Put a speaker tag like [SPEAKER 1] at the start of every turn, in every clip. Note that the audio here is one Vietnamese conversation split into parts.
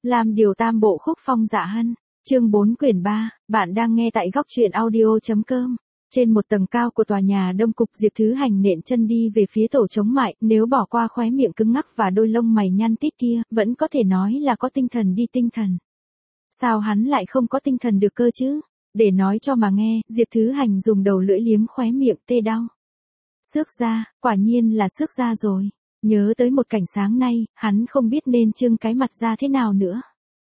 [SPEAKER 1] Làm điều tam bộ khúc phong dạ hân. Chương 4 quyển 3, bạn đang nghe tại góc truyện audio.com. Trên một tầng cao của tòa nhà Đông Cục, Diệp Thứ Hành nện chân đi về phía tổ chống mại, nếu bỏ qua khóe miệng cứng ngắc và đôi lông mày nhăn tít kia, vẫn có thể nói là có tinh thần đi tinh thần. Sao hắn lại không có tinh thần được cơ chứ? Để nói cho mà nghe, Diệp Thứ Hành dùng đầu lưỡi liếm khóe miệng tê đau. Xước da, quả nhiên là xước da rồi. Nhớ tới một cảnh sáng nay, hắn không biết nên trưng cái mặt ra thế nào nữa.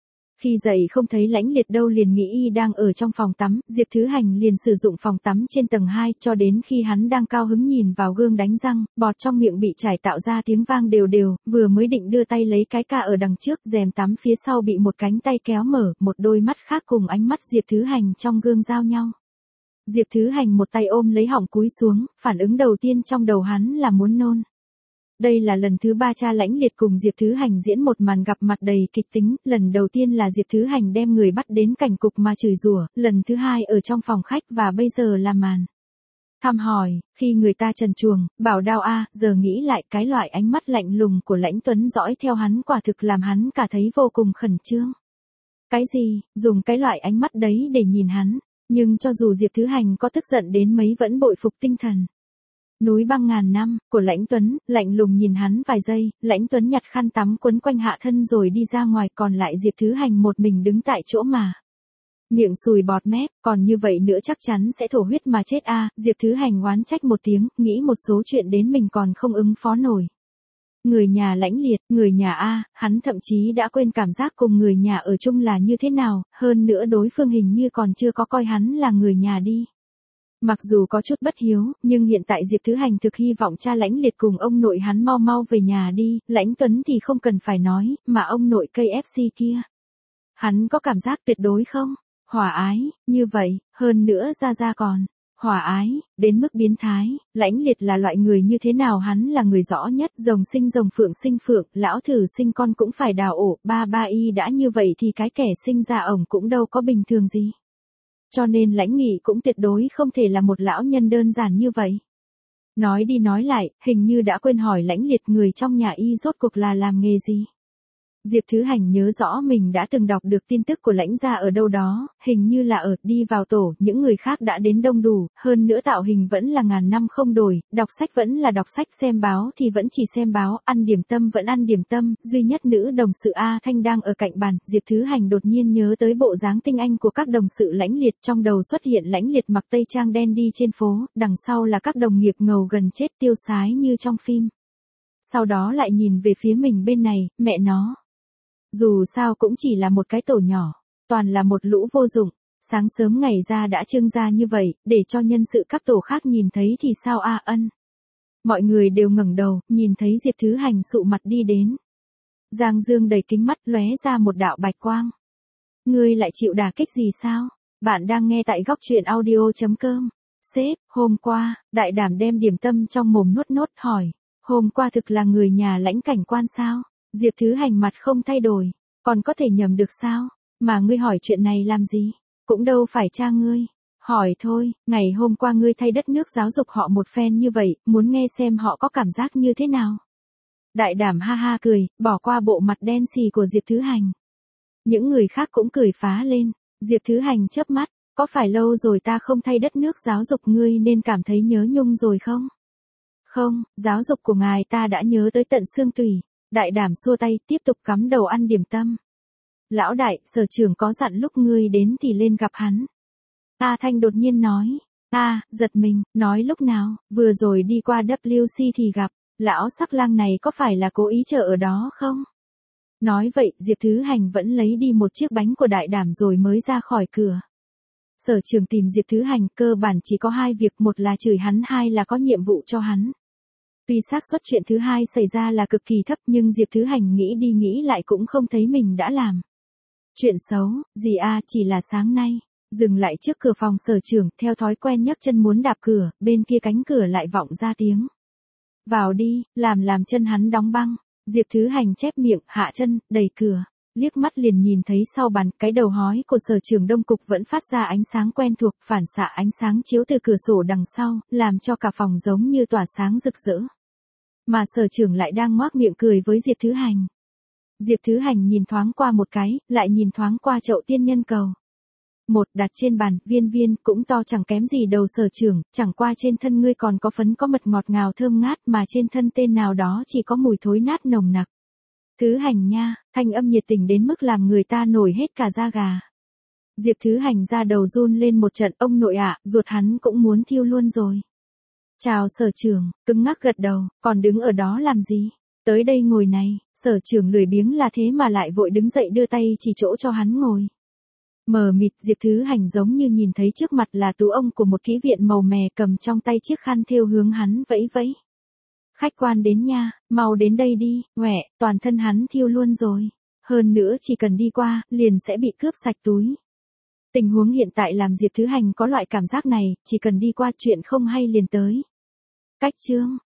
[SPEAKER 1] Khi dậy không thấy Lãnh Liệt đâu liền nghĩ y đang ở trong phòng tắm, Diệp Thứ Hành liền sử dụng phòng tắm trên tầng 2 cho đến khi hắn đang cao hứng nhìn vào gương đánh răng, bọt trong miệng bị chảy tạo ra tiếng vang đều đều, vừa mới định đưa tay lấy cái ca ở đằng trước, rèm tắm phía sau bị một cánh tay kéo mở, một đôi mắt khác cùng ánh mắt Diệp Thứ Hành trong gương giao nhau. Diệp Thứ Hành một tay ôm lấy họng cúi xuống, phản ứng đầu tiên trong đầu hắn là muốn nôn. Đây là lần thứ 3 cha Lãnh Liệt cùng Diệp Thứ Hành diễn một màn gặp mặt đầy kịch tính, lần đầu tiên là Diệp Thứ Hành đem người bắt đến cảnh cục mà chửi rủa, lần thứ 2 ở trong phòng khách và bây giờ là màn thăm hỏi, khi người ta trần truồng, bảo đao giờ nghĩ lại cái loại ánh mắt lạnh lùng của Lãnh Tuấn dõi theo hắn quả thực làm hắn cả thấy vô cùng khẩn trương. Cái gì, dùng cái loại ánh mắt đấy để nhìn hắn, nhưng cho dù Diệp Thứ Hành có tức giận đến mấy vẫn bội phục tinh thần núi băng ngàn năm của Lãnh Tuấn, lạnh lùng nhìn hắn vài giây, Lãnh Tuấn nhặt khăn tắm quấn quanh hạ thân rồi đi ra ngoài, còn lại Diệp Thứ Hành một mình đứng tại chỗ mà miệng sùi bọt mép, còn như vậy nữa chắc chắn sẽ thổ huyết mà chết Diệp Thứ Hành oán trách một tiếng, nghĩ một số chuyện đến mình còn không ứng phó nổi. Người nhà Lãnh Liệt, người nhà hắn thậm chí đã quên cảm giác cùng người nhà ở chung là như thế nào, hơn nữa đối phương hình như còn chưa có coi hắn là người nhà đi. Mặc dù có chút bất hiếu, nhưng hiện tại Diệp Thứ Hành thực hy vọng cha Lãnh Liệt cùng ông nội hắn mau mau về nhà đi, Lãnh Tuấn thì không cần phải nói, mà ông nội cây FC kia. Hắn có cảm giác tuyệt đối không? Hòa ái, như vậy, hơn nữa ra còn. Hòa ái, đến mức biến thái, Lãnh Liệt là loại người như thế nào hắn là người rõ nhất, rồng sinh rồng phượng sinh phượng, lão thử sinh con cũng phải đào ổ, ba y đã như vậy thì cái kẻ sinh ra ổng cũng đâu có bình thường gì. Cho nên Lãnh Nghị cũng tuyệt đối không thể là một lão nhân đơn giản như vậy. Nói đi nói lại, hình như đã quên hỏi Lãnh Liệt người trong nhà y rốt cuộc là làm nghề gì. Diệp Thứ Hành nhớ rõ mình đã từng đọc được tin tức của Lãnh gia ở đâu đó, hình như là ở đi vào tổ, những người khác đã đến đông đủ, hơn nữa tạo hình vẫn là ngàn năm không đổi, đọc sách vẫn là đọc sách, xem báo thì vẫn chỉ xem báo, ăn điểm tâm vẫn ăn điểm tâm, duy nhất nữ đồng sự Thanh đang ở cạnh bàn. Diệp Thứ Hành đột nhiên nhớ tới bộ dáng tinh anh của các đồng sự Lãnh Liệt, trong đầu xuất hiện Lãnh Liệt mặc tây trang đen đi trên phố, đằng sau là các đồng nghiệp ngầu gần chết tiêu sái như trong phim. Sau đó lại nhìn về phía mình bên này, mẹ nó. Dù sao cũng chỉ là một cái tổ nhỏ, toàn là một lũ vô dụng, sáng sớm ngày ra đã trưng ra như vậy, để cho nhân sự các tổ khác nhìn thấy thì sao ân. Mọi người đều ngẩng đầu, nhìn thấy Diệp Thứ Hành sụ mặt đi đến. Giang Dương đầy kính mắt lóe ra một đạo bạch quang. Ngươi lại chịu đả kích gì sao? Bạn đang nghe tại góc truyện audio.com. Sếp, hôm qua, Đại Đảm đem điểm tâm trong mồm nuốt nốt hỏi, hôm qua thực là người nhà Lãnh cảnh quan sao? Diệp Thứ Hành mặt không thay đổi, còn có thể nhầm được sao? Mà ngươi hỏi chuyện này làm gì? Cũng đâu phải cha ngươi. Hỏi thôi, ngày hôm qua ngươi thay đất nước giáo dục họ một phen như vậy, muốn nghe xem họ có cảm giác như thế nào? Đại Đảm ha ha cười, bỏ qua bộ mặt đen xì của Diệp Thứ Hành. Những người khác cũng cười phá lên. Diệp Thứ Hành chớp mắt, có phải lâu rồi ta không thay đất nước giáo dục ngươi nên cảm thấy nhớ nhung rồi không? Không, giáo dục của ngài ta đã nhớ tới tận xương tủy. Đại Đảm xua tay, tiếp tục cắm đầu ăn điểm tâm. Lão đại, sở trưởng có dặn lúc ngươi đến thì lên gặp hắn. Thanh đột nhiên nói. Giật mình, nói lúc nào, vừa rồi đi qua WC thì gặp, lão sắc lang này có phải là cố ý chờ ở đó không? Nói vậy, Diệp Thứ Hành vẫn lấy đi một chiếc bánh của Đại Đảm rồi mới ra khỏi cửa. Sở trưởng tìm Diệp Thứ Hành cơ bản chỉ có 2 việc, một là chửi hắn, 2 là có nhiệm vụ cho hắn. Tuy xác suất chuyện thứ 2 xảy ra là cực kỳ thấp nhưng Diệp Thứ Hành nghĩ đi nghĩ lại cũng không thấy mình đã làm chuyện xấu, gì chỉ là sáng nay, dừng lại trước cửa phòng sở trưởng, theo thói quen nhấc chân muốn đạp cửa, bên kia cánh cửa lại vọng ra tiếng. Vào đi, làm chân hắn đóng băng, Diệp Thứ Hành chép miệng, hạ chân, đẩy cửa, liếc mắt liền nhìn thấy sau bàn, cái đầu hói của sở trưởng Đông Cục vẫn phát ra ánh sáng quen thuộc, phản xạ ánh sáng chiếu từ cửa sổ đằng sau, làm cho cả phòng giống như tỏa sáng rực rỡ. Mà sở trưởng lại đang ngoác miệng cười với Diệp Thứ Hành. Diệp Thứ Hành nhìn thoáng qua một cái, lại nhìn thoáng qua chậu tiên nhân cầu. Một đặt trên bàn, viên viên cũng to chẳng kém gì đầu Sở trưởng, chẳng qua trên thân ngươi còn có phấn có mật ngọt ngào thơm ngát mà trên thân tên nào đó chỉ có mùi thối nát nồng nặc. Thứ Hành nha, thanh âm nhiệt tình đến mức làm người ta nổi hết cả da gà. Diệp Thứ Hành ra đầu run lên một trận, ông nội ạ, ruột hắn cũng muốn thiêu luôn rồi. Chào Sở trưởng, cứng ngắc gật đầu, còn đứng ở đó làm gì? Tới đây ngồi này, Sở trưởng lười biếng là thế mà lại vội đứng dậy đưa tay chỉ chỗ cho hắn ngồi. Mờ mịt, Diệp Thứ Hành giống như nhìn thấy trước mặt là tú ông của một kỹ viện màu mè cầm trong tay chiếc khăn thêu hướng hắn vẫy vẫy. Khách quan đến nha, mau đến đây đi, quẹ, toàn thân hắn thiêu luôn rồi. Hơn nữa chỉ cần đi qua, liền sẽ bị cướp sạch túi. Tình huống hiện tại làm Diệp Thứ Hành có loại cảm giác này, chỉ cần đi qua chuyện không hay liền tới. Cách chương